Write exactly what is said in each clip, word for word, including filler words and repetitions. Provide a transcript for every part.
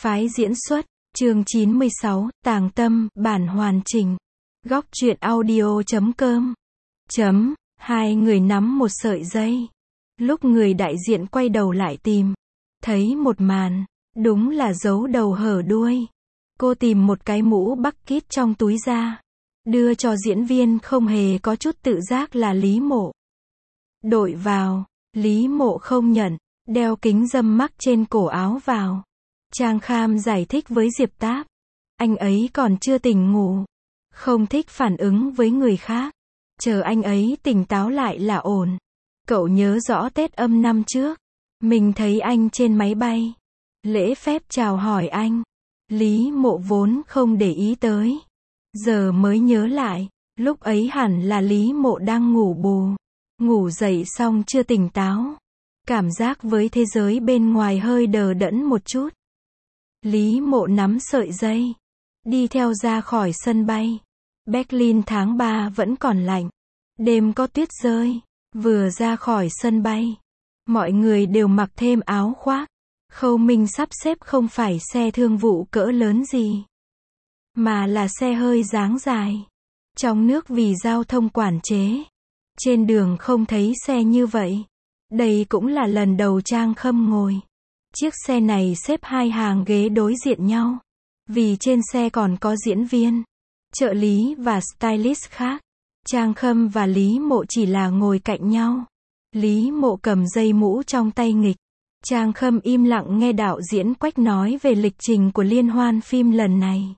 Phái diễn xuất, chương chín mươi sáu, Tàng Tâm, bản hoàn chỉnh. Góc truyện audio chấm com. Chấm, hai người nắm một sợi dây. Lúc người đại diện quay đầu lại tìm, thấy một màn, đúng là giấu đầu hở đuôi. Cô tìm một cái mũ bucket trong túi ra, đưa cho diễn viên không hề có chút tự giác là Lý Mộ. Đội vào, Lý Mộ không nhận, đeo kính râm mắc trên cổ áo vào. Trang Kham giải thích với Diệp Táp, anh ấy còn chưa tỉnh ngủ, không thích phản ứng với người khác, chờ anh ấy tỉnh táo lại là ổn. Cậu nhớ rõ Tết âm năm trước, mình thấy anh trên máy bay, lễ phép chào hỏi anh. Lý Mộ vốn không để ý tới, giờ mới nhớ lại, lúc ấy hẳn là Lý Mộ đang ngủ bù, ngủ dậy xong chưa tỉnh táo, cảm giác với thế giới bên ngoài hơi đờ đẫn một chút. Lý Mộ nắm sợi dây, đi theo ra khỏi sân bay. Berlin tháng ba vẫn còn lạnh, đêm có tuyết rơi. Vừa ra khỏi sân bay, mọi người đều mặc thêm áo khoác. Khâu Minh sắp xếp không phải xe thương vụ cỡ lớn gì, mà là xe hơi dáng dài. Trong nước vì giao thông quản chế, trên đường không thấy xe như vậy. Đây cũng là lần đầu Trang Khâm ngồi. Chiếc xe này xếp hai hàng ghế đối diện nhau, vì trên xe còn có diễn viên, trợ lý và stylist khác. Trang Khâm và Lý Mộ chỉ là ngồi cạnh nhau. Lý Mộ cầm dây mũ trong tay nghịch. Trang Khâm im lặng nghe đạo diễn Quách nói về lịch trình của liên hoan phim lần này.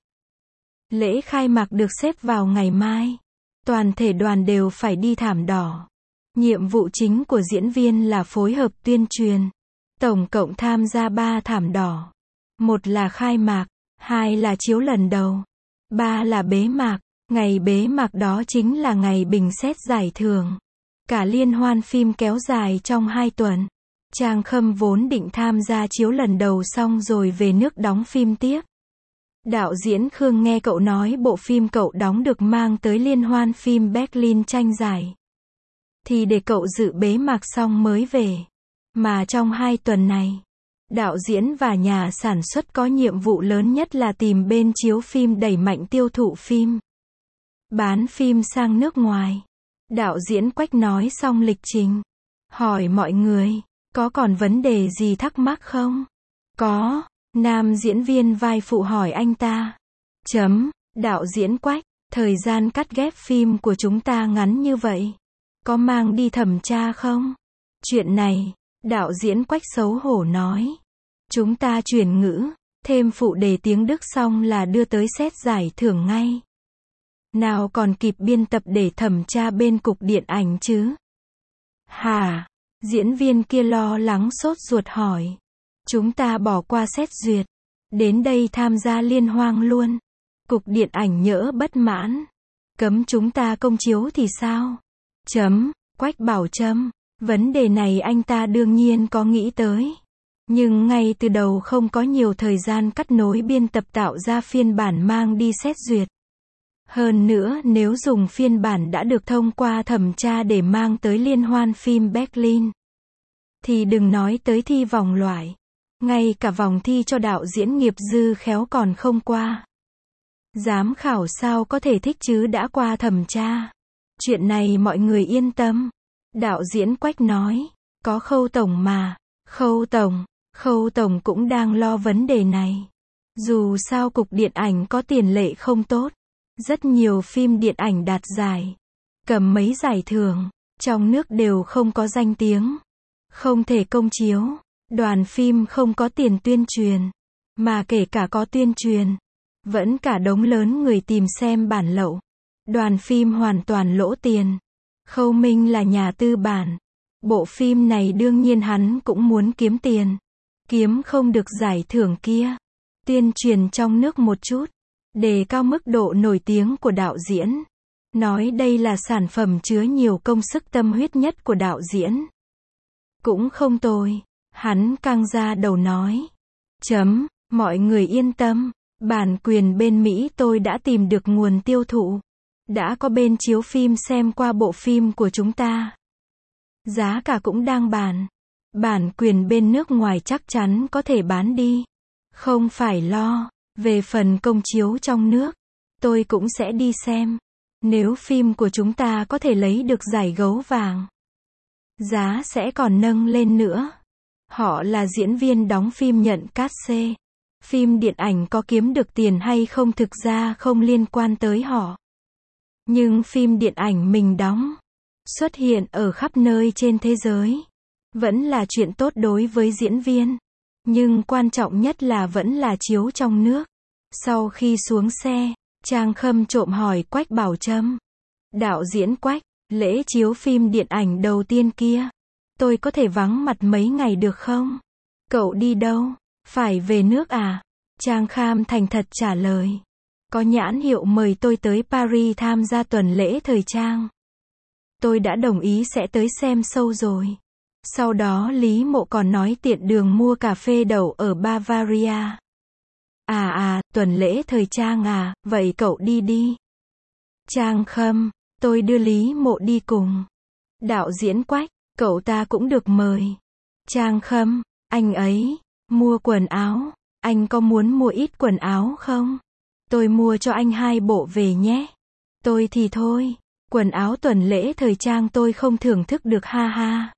Lễ khai mạc được xếp vào ngày mai. Toàn thể đoàn đều phải đi thảm đỏ. Nhiệm vụ chính của diễn viên là phối hợp tuyên truyền. Tổng cộng tham gia ba thảm đỏ. Một là khai mạc, hai là chiếu lần đầu, ba là bế mạc. Ngày bế mạc đó chính là ngày bình xét giải thưởng. Cả liên hoan phim kéo dài trong hai tuần. Trang Khâm vốn định tham gia chiếu lần đầu xong rồi về nước đóng phim tiếp. Đạo diễn Khương nghe cậu nói bộ phim cậu đóng được mang tới liên hoan phim Berlin tranh giải, thì để cậu dự bế mạc xong mới về. Mà trong hai tuần này, đạo diễn và nhà sản xuất có nhiệm vụ lớn nhất là tìm bên chiếu phim đẩy mạnh tiêu thụ phim, bán phim sang nước ngoài. Đạo diễn Quách nói xong lịch trình, hỏi mọi người, có còn vấn đề gì thắc mắc không? Có, nam diễn viên vai phụ hỏi anh ta. Chấm, đạo diễn Quách, thời gian cắt ghép phim của chúng ta ngắn như vậy, có mang đi thẩm tra không? Chuyện này, đạo diễn Quách xấu hổ nói, chúng ta chuyển ngữ, thêm phụ đề tiếng Đức xong là đưa tới xét giải thưởng ngay. Nào còn kịp biên tập để thẩm tra bên cục điện ảnh chứ? Hả? Diễn viên kia lo lắng sốt ruột hỏi. Chúng ta bỏ qua xét duyệt, đến đây tham gia liên hoan luôn. Cục điện ảnh nhỡ bất mãn, cấm chúng ta công chiếu thì sao? Chấm, Quách bảo Trâm, vấn đề này anh ta đương nhiên có nghĩ tới. Nhưng ngay từ đầu không có nhiều thời gian cắt nối biên tập tạo ra phiên bản mang đi xét duyệt. Hơn nữa nếu dùng phiên bản đã được thông qua thẩm tra để mang tới liên hoan phim Berlin, thì đừng nói tới thi vòng loại. Ngay cả vòng thi cho đạo diễn nghiệp dư khéo còn không qua. Giám khảo sao có thể thích chứ đã qua thẩm tra. Chuyện này mọi người yên tâm. Đạo diễn Quách nói, có Khâu tổng mà. Khâu tổng, Khâu tổng cũng đang lo vấn đề này. Dù sao cục điện ảnh có tiền lệ không tốt. Rất nhiều phim điện ảnh đạt giải, cầm mấy giải thưởng, trong nước đều không có danh tiếng, không thể công chiếu. Đoàn phim không có tiền tuyên truyền, mà kể cả có tuyên truyền, vẫn cả đống lớn người tìm xem bản lậu. Đoàn phim hoàn toàn lỗ tiền. Khâu Minh là nhà tư bản, bộ phim này đương nhiên hắn cũng muốn kiếm tiền, kiếm không được giải thưởng kia. Tuyên truyền trong nước một chút, đề cao mức độ nổi tiếng của đạo diễn. Nói đây là sản phẩm chứa nhiều công sức tâm huyết nhất của đạo diễn. Cũng không tồi. Hắn căng ra đầu nói. Chấm, mọi người yên tâm. Bản quyền bên Mỹ tôi đã tìm được nguồn tiêu thụ. Đã có bên chiếu phim xem qua bộ phim của chúng ta. Giá cả cũng đang bàn. Bản quyền bên nước ngoài chắc chắn có thể bán đi. Không phải lo. Về phần công chiếu trong nước, tôi cũng sẽ đi xem. Nếu phim của chúng ta có thể lấy được giải gấu vàng, giá sẽ còn nâng lên nữa. Họ là diễn viên đóng phim nhận cát xê. Phim điện ảnh có kiếm được tiền hay không thực ra không liên quan tới họ. Nhưng phim điện ảnh mình đóng, xuất hiện ở khắp nơi trên thế giới, vẫn là chuyện tốt đối với diễn viên. Nhưng quan trọng nhất là vẫn là chiếu trong nước. Sau khi xuống xe, Trang Khâm trộm hỏi Quách Bảo Trâm. Đạo diễn Quách, lễ chiếu phim điện ảnh đầu tiên kia, tôi có thể vắng mặt mấy ngày được không? Cậu đi đâu? Phải về nước à? Trang Khâm thành thật trả lời. Có nhãn hiệu mời tôi tới Paris tham gia tuần lễ thời trang. Tôi đã đồng ý sẽ tới xem show rồi. Sau đó Lý Mộ còn nói tiện đường mua cà phê đậu ở Bavaria. À à, tuần lễ thời trang à, vậy cậu đi đi. Trang Khâm, tôi đưa Lý Mộ đi cùng. Đạo diễn Quách, cậu ta cũng được mời. Trang Khâm, anh ấy, mua quần áo, anh có muốn mua ít quần áo không? Tôi mua cho anh hai bộ về nhé. Tôi thì thôi, quần áo tuần lễ thời trang tôi không thưởng thức được ha ha.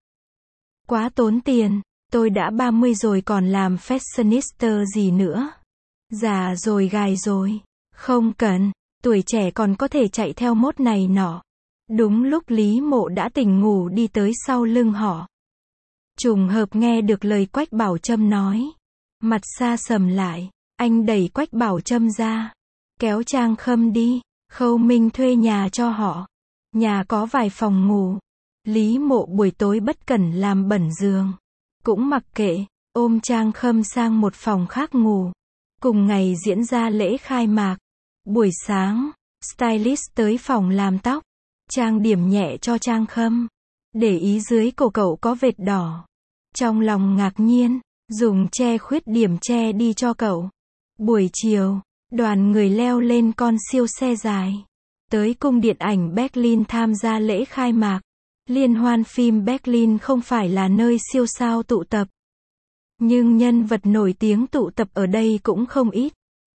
Quá tốn tiền, tôi đã ba mươi rồi còn làm fashionista gì nữa. Già rồi gài rồi. Không cần, tuổi trẻ còn có thể chạy theo mốt này nọ. Đúng lúc Lý Mộ đã tỉnh ngủ đi tới sau lưng họ. Trùng hợp nghe được lời Quách Bảo Trâm nói. Mặt xa sầm lại, anh đẩy Quách Bảo Trâm ra. Kéo Trang Khâm đi, Khâu Minh thuê nhà cho họ. Nhà có vài phòng ngủ. Lý Mộ buổi tối bất cẩn làm bẩn giường. Cũng mặc kệ, ôm Trang Khâm sang một phòng khác ngủ. Cùng ngày diễn ra lễ khai mạc. Buổi sáng, stylist tới phòng làm tóc. Trang điểm nhẹ cho Trang Khâm. Để ý dưới cổ cậu có vệt đỏ. Trong lòng ngạc nhiên, dùng che khuyết điểm che đi cho cậu. Buổi chiều, đoàn người leo lên con siêu xe dài. Tới cung điện ảnh Berlin tham gia lễ khai mạc. Liên hoan phim Berlin không phải là nơi siêu sao tụ tập. Nhưng nhân vật nổi tiếng tụ tập ở đây cũng không ít.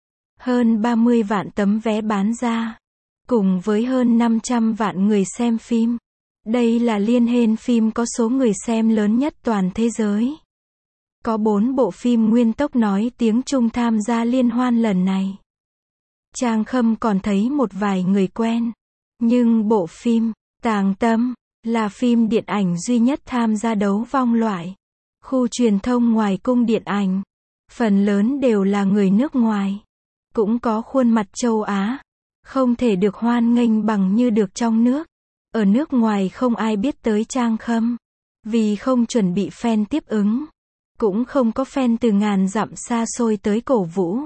Hơn ba mươi vạn tấm vé bán ra. Cùng với hơn năm trăm vạn người xem phim. Đây là liên hoan phim có số người xem lớn nhất toàn thế giới. Có bốn bộ phim nguyên tốc nói tiếng Trung tham gia liên hoan lần này. Trang Khâm còn thấy một vài người quen. Nhưng bộ phim Tàng Tâm là phim điện ảnh duy nhất tham gia đấu vong loại. Khu truyền thông ngoài cung điện ảnh, phần lớn đều là người nước ngoài. Cũng có khuôn mặt châu Á. Không thể được hoan nghênh bằng như được trong nước. Ở nước ngoài không ai biết tới Trang Khâm. Vì không chuẩn bị fan tiếp ứng. Cũng không có fan từ ngàn dặm xa xôi tới cổ vũ.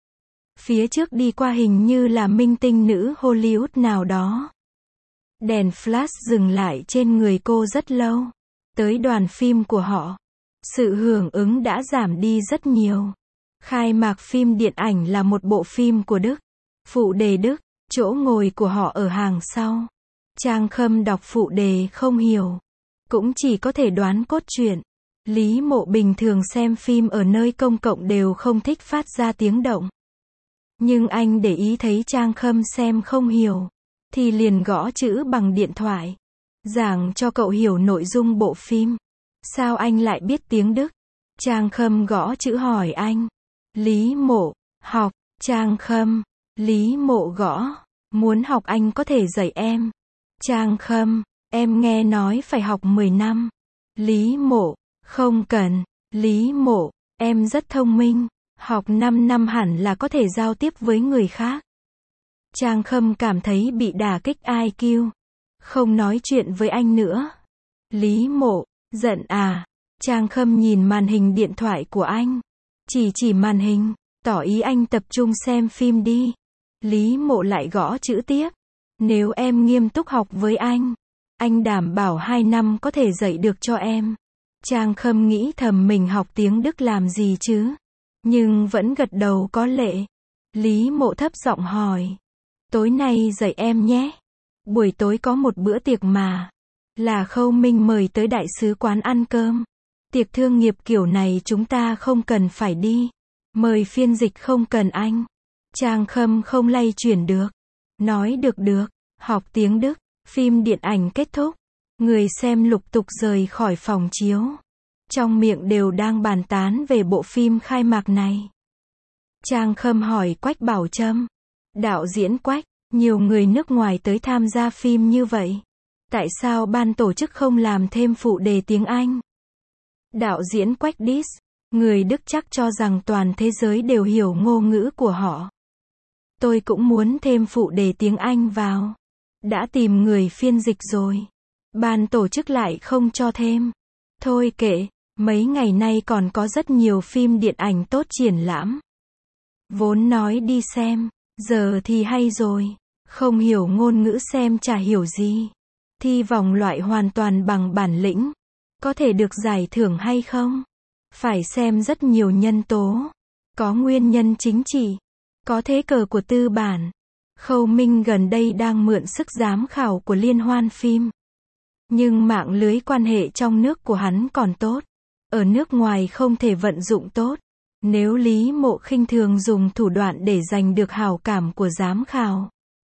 Phía trước đi qua hình như là minh tinh nữ Hollywood nào đó. Đèn flash dừng lại trên người cô rất lâu. Tới đoàn phim của họ, sự hưởng ứng đã giảm đi rất nhiều. Khai mạc phim điện ảnh là một bộ phim của Đức. Phụ đề Đức, chỗ ngồi của họ ở hàng sau. Trang Khâm đọc phụ đề không hiểu. Cũng chỉ có thể đoán cốt truyện. Lý Mộ bình thường xem phim ở nơi công cộng đều không thích phát ra tiếng động. Nhưng anh để ý thấy Trang Khâm xem không hiểu. Thì liền gõ chữ bằng điện thoại. Giảng cho cậu hiểu nội dung bộ phim. Sao anh lại biết tiếng Đức? Trang Khâm gõ chữ hỏi anh. Lý Mộ, học. Trang Khâm, Lý Mộ gõ. Muốn học anh có thể dạy em. Trang Khâm, em nghe nói phải học mười năm. Lý Mộ, không cần. Lý Mộ, em rất thông minh. Học năm năm hẳn là có thể giao tiếp với người khác. Trang Khâm cảm thấy bị đả kích i kiu. Không nói chuyện với anh nữa. Lý Mộ, giận à? Trang Khâm nhìn màn hình điện thoại của anh. Chỉ chỉ màn hình, tỏ ý anh tập trung xem phim đi. Lý Mộ lại gõ chữ tiếp. Nếu em nghiêm túc học với anh, anh đảm bảo hai năm có thể dạy được cho em. Trang Khâm nghĩ thầm mình học tiếng Đức làm gì chứ? Nhưng vẫn gật đầu có lệ. Lý Mộ thấp giọng hỏi. Tối nay dạy em nhé. Buổi tối có một bữa tiệc mà. Là Khâu Minh mời tới đại sứ quán ăn cơm. Tiệc thương nghiệp kiểu này chúng ta không cần phải đi. Mời phiên dịch không cần anh. Trang Khâm không lay chuyển được. Nói được được. Học tiếng Đức. Phim điện ảnh kết thúc. Người xem lục tục rời khỏi phòng chiếu. Trong miệng đều đang bàn tán về bộ phim khai mạc này. Trang Khâm hỏi Quách Bảo Trâm. Đạo diễn Quách, nhiều người nước ngoài tới tham gia phim như vậy. Tại sao ban tổ chức không làm thêm phụ đề tiếng Anh? Đạo diễn Quách đít. Người Đức chắc cho rằng toàn thế giới đều hiểu ngôn ngữ của họ. Tôi cũng muốn thêm phụ đề tiếng Anh vào. Đã tìm người phiên dịch rồi. Ban tổ chức lại không cho thêm. Thôi kệ, mấy ngày nay còn có rất nhiều phim điện ảnh tốt triển lãm. Vốn nói đi xem, giờ thì hay rồi. Không hiểu ngôn ngữ xem chả hiểu gì. Thi vòng loại hoàn toàn bằng bản lĩnh. Có thể được giải thưởng hay không? Phải xem rất nhiều nhân tố. Có nguyên nhân chính trị. Có thế cờ của tư bản. Khâu Minh gần đây đang mượn sức giám khảo của liên hoan phim. Nhưng mạng lưới quan hệ trong nước của hắn còn tốt. Ở nước ngoài không thể vận dụng tốt. Nếu Lý Mộ khinh thường dùng thủ đoạn để giành được hảo cảm của giám khảo,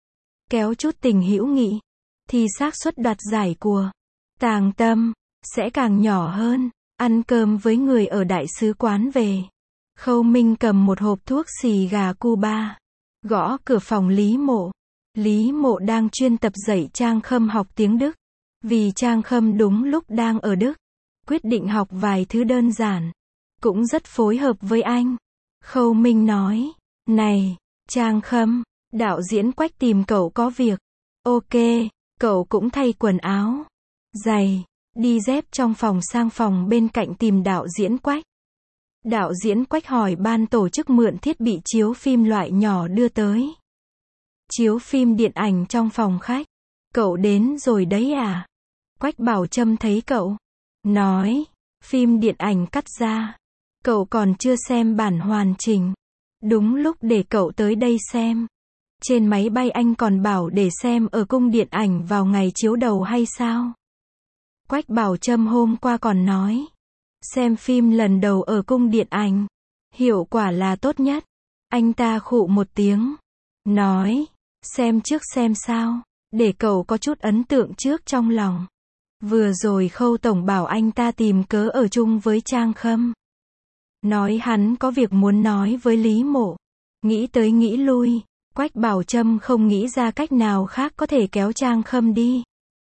kéo chút tình hữu nghị, thì xác suất đoạt giải của Tàng Tâm sẽ càng nhỏ hơn. Ăn cơm với người ở đại sứ quán về, Khâu Minh cầm một hộp thuốc xì gà Cuba, gõ cửa phòng Lý Mộ. Lý Mộ đang chuyên tập dạy Trang Khâm học tiếng Đức. Vì Trang Khâm đúng lúc đang ở Đức, quyết định học vài thứ đơn giản. Cũng rất phối hợp với anh. Khâu Minh nói, này, Trang Khâm, đạo diễn Quách tìm cậu có việc. Ok, cậu cũng thay quần áo, giày, đi dép trong phòng sang phòng bên cạnh tìm đạo diễn Quách. Đạo diễn Quách hỏi ban tổ chức mượn thiết bị chiếu phim loại nhỏ đưa tới. Chiếu phim điện ảnh trong phòng khách. Cậu đến rồi đấy à? Quách Bảo Trâm thấy cậu, nói, phim điện ảnh cắt ra. Cậu còn chưa xem bản hoàn chỉnh. Đúng lúc để cậu tới đây xem. Trên máy bay anh còn bảo để xem ở cung điện ảnh vào ngày chiếu đầu hay sao? Quách Bảo Trâm hôm qua còn nói, xem phim lần đầu ở cung điện ảnh, hiệu quả là tốt nhất. Anh ta khụ một tiếng, nói, xem trước xem sao, để cậu có chút ấn tượng trước trong lòng. Vừa rồi Khâu Tổng bảo anh ta tìm cớ ở chung với Trang Khâm. Nói hắn có việc muốn nói với Lý Mộ. Nghĩ tới nghĩ lui, Quách Bảo Trâm không nghĩ ra cách nào khác có thể kéo Trang Khâm đi.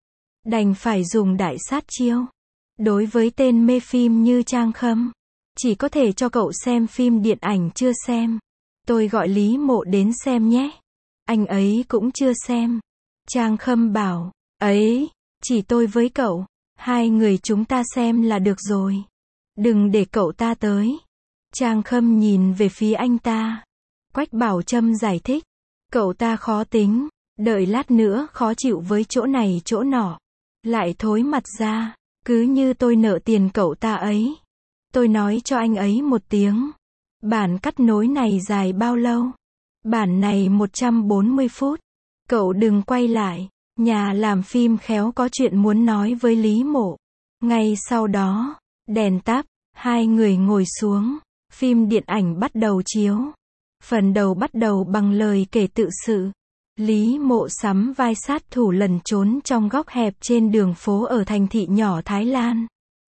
Đành phải dùng đại sát chiêu. Đối với tên mê phim như Trang Khâm, chỉ có thể cho cậu xem phim điện ảnh chưa xem. Tôi gọi Lý Mộ đến xem nhé. Anh ấy cũng chưa xem. Trang Khâm bảo, ấy, chỉ tôi với cậu, hai người chúng ta xem là được rồi. Đừng để cậu ta tới. Trang Khâm nhìn về phía anh ta. Quách Bảo Trâm giải thích, cậu ta khó tính, đợi lát nữa khó chịu với chỗ này chỗ nọ, lại thối mặt ra, cứ như tôi nợ tiền cậu ta ấy. Tôi nói cho anh ấy một tiếng. Bản cắt nối này dài bao lâu? Bản này một trăm bốn mươi phút. Cậu đừng quay lại. Nhà làm phim khéo có chuyện muốn nói với Lý Mộ. Ngay sau đó, đèn tắt, hai người ngồi xuống. Phim điện ảnh bắt đầu chiếu. Phần đầu bắt đầu bằng lời kể tự sự. Lý Mộ sắm vai sát thủ lẩn trốn trong góc hẹp trên đường phố ở thành thị nhỏ Thái Lan.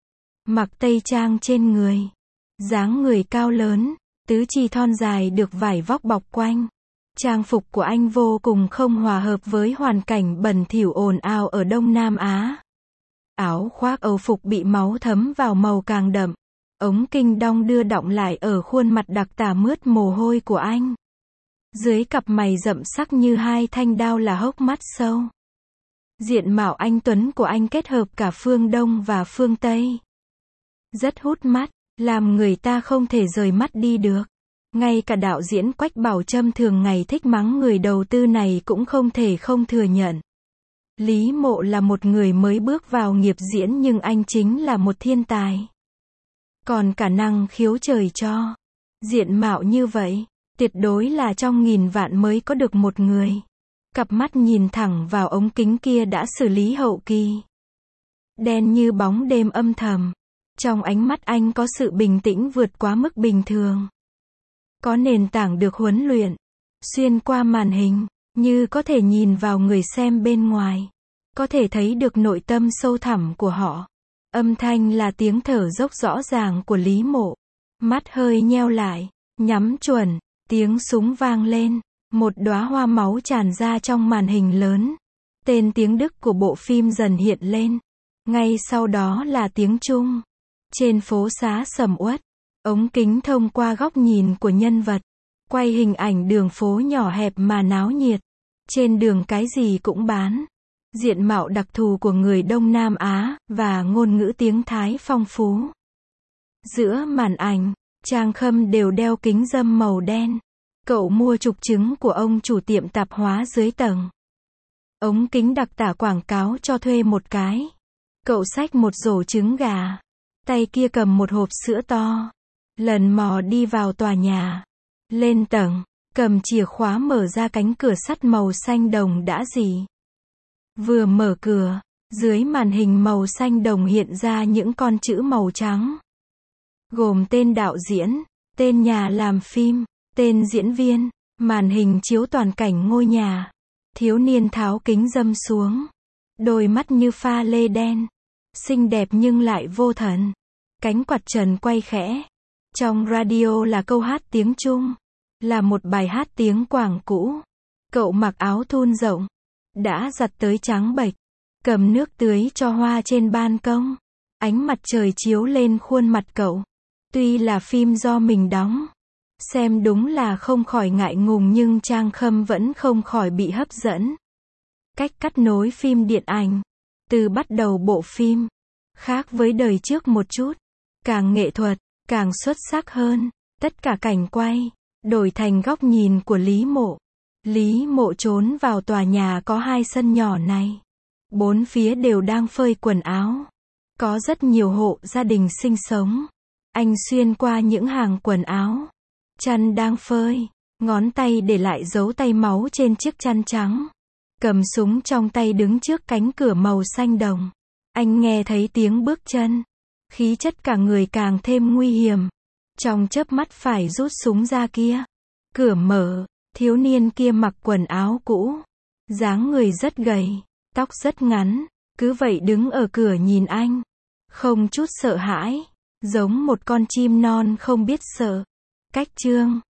Mặc tây trang trên người. Dáng người cao lớn, tứ chi thon dài được vải vóc bọc quanh. Trang phục của anh vô cùng không hòa hợp với hoàn cảnh bẩn thỉu ồn ào ở Đông Nam Á. Áo khoác Âu phục bị máu thấm vào màu càng đậm. Ống kinh đong đưa đọng lại ở khuôn mặt đặc tả mướt mồ hôi của anh. Dưới cặp mày rậm sắc như hai thanh đao là hốc mắt sâu. Diện mạo anh tuấn của anh kết hợp cả phương Đông và phương Tây. Rất hút mắt, làm người ta không thể rời mắt đi được. Ngay cả đạo diễn Quách Bảo Trâm thường ngày thích mắng người đầu tư này cũng không thể không thừa nhận. Lý Mộ là một người mới bước vào nghiệp diễn nhưng anh chính là một thiên tài. Còn cả năng khiếu trời cho. Diện mạo như vậy, tuyệt đối là trong nghìn vạn mới có được một người. Cặp mắt nhìn thẳng vào ống kính kia đã xử lý hậu kỳ. Đen như bóng đêm âm thầm. Trong ánh mắt anh có sự bình tĩnh vượt quá mức bình thường. có nền tảng được huấn luyện. Xuyên qua màn hình, như có thể nhìn vào người xem bên ngoài. Có thể thấy được nội tâm sâu thẳm của họ. Âm thanh là tiếng thở dốc rõ ràng của Lý Mộ. Mắt hơi nheo lại, nhắm chuẩn, tiếng súng vang lên. Một đóa hoa máu tràn ra trong màn hình lớn. Tên tiếng Đức của bộ phim dần hiện lên. Ngay sau đó là tiếng Trung. Trên phố xá sầm uất, ống kính thông qua góc nhìn của nhân vật. Quay hình ảnh đường phố nhỏ hẹp mà náo nhiệt. Trên đường cái gì cũng bán. Diện mạo đặc thù của người Đông Nam Á, và ngôn ngữ tiếng Thái phong phú. Giữa màn ảnh, Trang Khâm đều đeo kính râm màu đen. Cậu mua trục trứng của ông chủ tiệm tạp hóa dưới tầng. Ống kính đặc tả quảng cáo cho thuê một cái. Cậu xách một rổ trứng gà. Tay kia cầm một hộp sữa to. Lần mò đi vào tòa nhà. Lên tầng, cầm chìa khóa mở ra cánh cửa sắt màu xanh đồng đã dỉ. Vừa mở cửa, dưới màn hình màu xanh đồng hiện ra những con chữ màu trắng. Gồm tên đạo diễn, tên nhà làm phim, tên diễn viên. Màn hình chiếu toàn cảnh ngôi nhà. Thiếu niên tháo kính râm xuống. Đôi mắt như pha lê đen. Xinh đẹp nhưng lại vô thần. Cánh quạt trần quay khẽ. Trong radio là câu hát tiếng Trung. Là một bài hát tiếng Quảng cũ. Cậu mặc áo thun rộng. Đã giặt tới trắng bệch. Cầm nước tưới cho hoa trên ban công. Ánh mặt trời chiếu lên khuôn mặt cậu. Tuy là phim do mình đóng. Xem đúng là không khỏi ngại ngùng nhưng Trang Khâm vẫn không khỏi bị hấp dẫn. Cách cắt nối phim điện ảnh. Từ bắt đầu bộ phim. Khác với đời trước một chút. Càng nghệ thuật, càng xuất sắc hơn. Tất cả cảnh quay. Đổi thành góc nhìn của Lý Mộ. Lý Mộ trốn vào tòa nhà có hai sân nhỏ này. Bốn phía đều đang phơi quần áo. Có rất nhiều hộ gia đình sinh sống. Anh xuyên qua những hàng quần áo. Chăn đang phơi. Ngón tay để lại dấu tay máu trên chiếc chăn trắng. Cầm súng trong tay đứng trước cánh cửa màu xanh đồng. Anh nghe thấy tiếng bước chân. Khí chất cả người càng thêm nguy hiểm. Trong chớp mắt phải rút súng ra kia. Cửa mở. Thiếu niên kia mặc quần áo cũ. Dáng người rất gầy. Tóc rất ngắn. Cứ vậy đứng ở cửa nhìn anh. Không chút sợ hãi. Giống một con chim non không biết sợ. Cách chương